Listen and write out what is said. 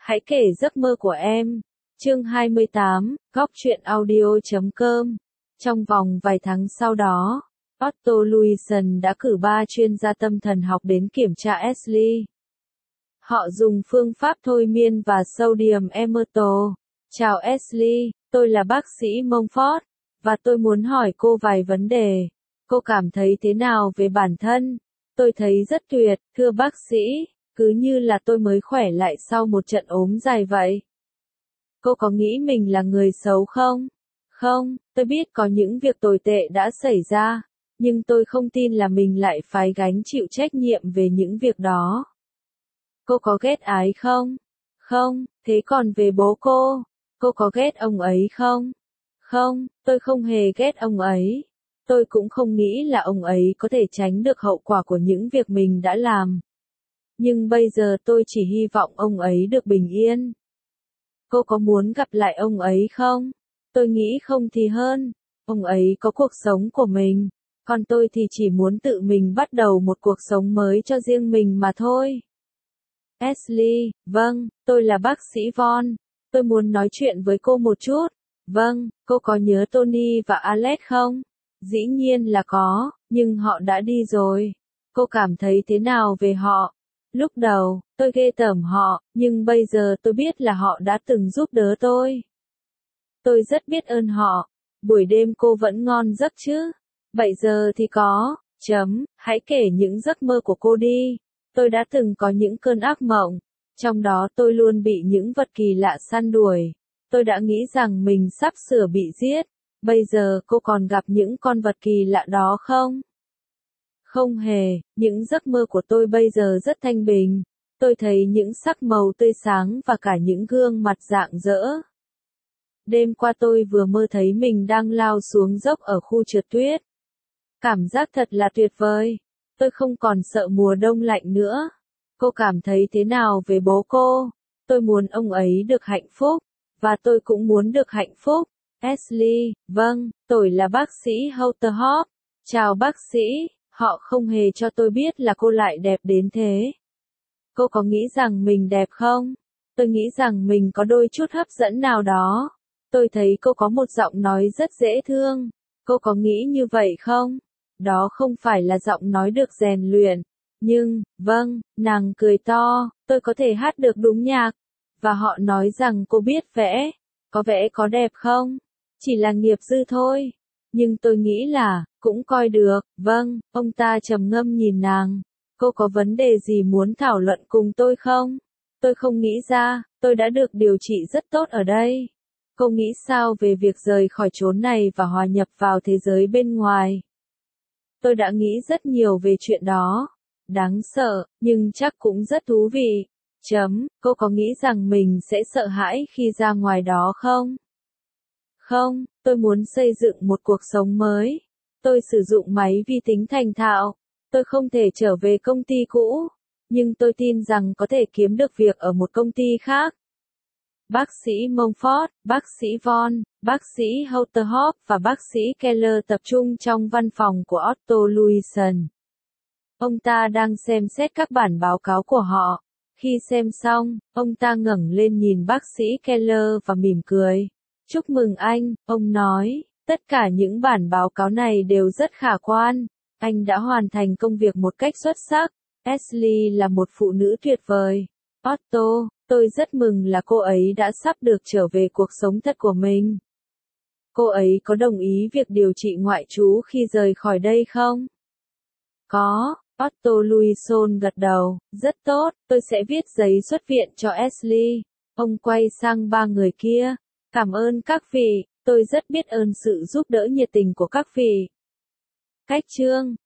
Hãy kể giấc mơ của em. Chương 28, Góc truyện audio.com. Trong vòng vài tháng sau đó, Otto Luison đã cử 3 chuyên gia tâm thần học đến kiểm tra Ashley. Họ dùng phương pháp thôi miên và sodium emmerto. Chào Ashley, tôi là bác sĩ Mumford, và tôi muốn hỏi cô vài vấn đề. Cô cảm thấy thế nào về bản thân? Tôi thấy rất tuyệt, thưa bác sĩ, cứ như là tôi mới khỏe lại sau một trận ốm dài vậy. Cô có nghĩ mình là người xấu không? Không, tôi biết có những việc tồi tệ đã xảy ra, nhưng tôi không tin là mình lại phải gánh chịu trách nhiệm về những việc đó. Cô có ghét Ái không? Không, thế còn về bố cô có ghét ông ấy không? Không, tôi không hề ghét ông ấy. Tôi cũng không nghĩ là ông ấy có thể tránh được hậu quả của những việc mình đã làm. Nhưng bây giờ tôi chỉ hy vọng ông ấy được bình yên. Cô có muốn gặp lại ông ấy không? Tôi nghĩ không thì hơn. Ông ấy có cuộc sống của mình, còn tôi thì chỉ muốn tự mình bắt đầu một cuộc sống mới cho riêng mình mà thôi. Ashley, vâng, tôi là bác sĩ Von. Tôi muốn nói chuyện với cô một chút. Vâng, cô có nhớ Tony và Alex không? Dĩ nhiên là có, nhưng họ đã đi rồi. Cô cảm thấy thế nào về họ? Lúc đầu, tôi ghê tởm họ, nhưng bây giờ tôi biết là họ đã từng giúp đỡ tôi. Tôi rất biết ơn họ. Buổi đêm cô vẫn ngon giấc chứ? 7 giờ thì có. Hãy kể những giấc mơ của cô đi. Tôi đã từng có những cơn ác mộng. Trong đó tôi luôn bị những vật kỳ lạ săn đuổi. Tôi đã nghĩ rằng mình sắp sửa bị giết. Bây giờ cô còn gặp những con vật kỳ lạ đó không? Không hề, những giấc mơ của tôi bây giờ rất thanh bình. Tôi thấy những sắc màu tươi sáng và cả những gương mặt rạng rỡ. Đêm qua tôi vừa mơ thấy mình đang lao xuống dốc ở khu trượt tuyết. Cảm giác thật là tuyệt vời. Tôi không còn sợ mùa đông lạnh nữa. Cô cảm thấy thế nào về bố cô? Tôi muốn ông ấy được hạnh phúc, và tôi cũng muốn được hạnh phúc. Ashley, vâng, tôi là bác sĩ Houterhop. Chào bác sĩ, họ không hề cho tôi biết là cô lại đẹp đến thế. Cô có nghĩ rằng mình đẹp không? Tôi nghĩ rằng mình có đôi chút hấp dẫn nào đó. Tôi thấy cô có một giọng nói rất dễ thương. Cô có nghĩ như vậy không? Đó không phải là giọng nói được rèn luyện. Nhưng, vâng, nàng cười to, tôi có thể hát được đúng nhạc. Và họ nói rằng cô biết vẽ. Có vẽ có đẹp không? Chỉ là nghiệp dư thôi. Nhưng tôi nghĩ là, cũng coi được. Vâng, ông ta trầm ngâm nhìn nàng. Cô có vấn đề gì muốn thảo luận cùng tôi không? Tôi không nghĩ ra, tôi đã được điều trị rất tốt ở đây. Cô nghĩ sao về việc rời khỏi chốn này và hòa nhập vào thế giới bên ngoài? Tôi đã nghĩ rất nhiều về chuyện đó. Đáng sợ, nhưng chắc cũng rất thú vị. Cô có nghĩ rằng mình sẽ sợ hãi khi ra ngoài đó không? Không, tôi muốn xây dựng một cuộc sống mới. Tôi sử dụng máy vi tính thành thạo. Tôi không thể trở về công ty cũ, nhưng tôi tin rằng có thể kiếm được việc ở một công ty khác. Bác sĩ Mumford, bác sĩ Von, bác sĩ Houterhop và bác sĩ Keller tập trung trong văn phòng của Otto Luison. Ông ta đang xem xét các bản báo cáo của họ. Khi xem xong, ông ta ngẩng lên nhìn bác sĩ Keller và mỉm cười. Chúc mừng anh, ông nói, tất cả những bản báo cáo này đều rất khả quan. Anh đã hoàn thành công việc một cách xuất sắc. Ashley là một phụ nữ tuyệt vời. Otto, tôi rất mừng là cô ấy đã sắp được trở về cuộc sống thật của mình. Cô ấy có đồng ý việc điều trị ngoại trú khi rời khỏi đây không? Có, Otto Luison gật đầu, rất tốt, tôi sẽ viết giấy xuất viện cho Ashley. Ông quay sang 3 người kia. Cảm ơn các vị, tôi rất biết ơn sự giúp đỡ nhiệt tình của các vị. Cách chương